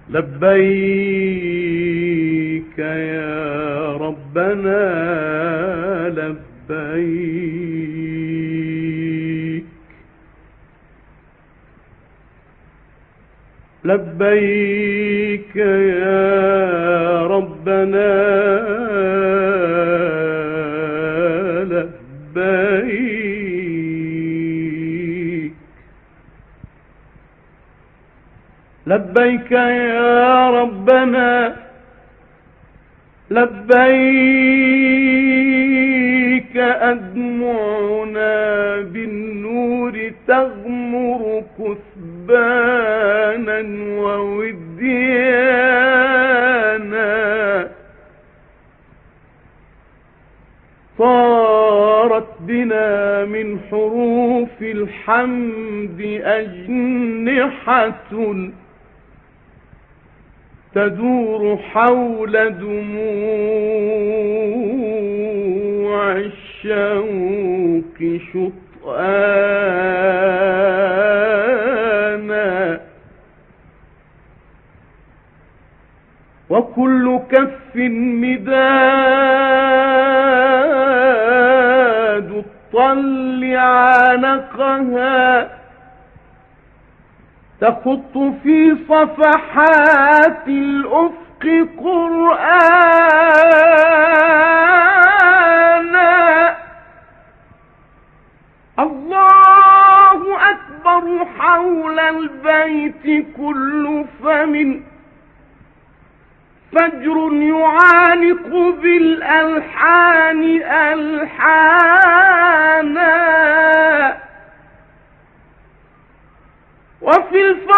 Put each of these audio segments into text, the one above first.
لبيك يا ربنا لبيك، لبيك يا ربنا لبيك، لبيك يا ربنا لبيك، أدمعنا بالنور تغمر كثبانا ووديانا، طارت بنا من حروف الحمد أجنحة تدور حول دموع الشوق شطآنا، وكل كف مداد الطل عانقها تخط في صفحات الأفق قرآنا. الله أكبر حول البيت كل فم، فجر يعانق بالألحان ألحانا، وفي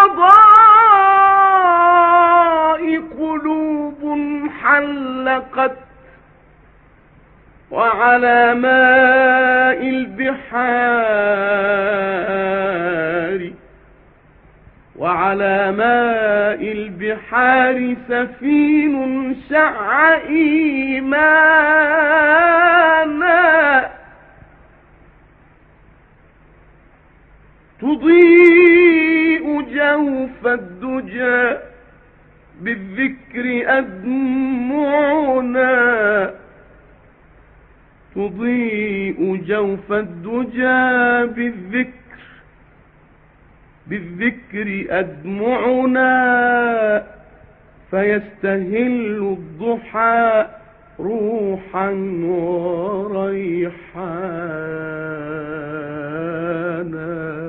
الفضاء قلوب حلقت، وعلى ماء البحار سفين شع إيمانا، تضيء جوف الدجى بالذكر أدمعنا، تضيء جوف الدجى بالذكر أدمعنا، فيستهل الضحى روحا وريحانا.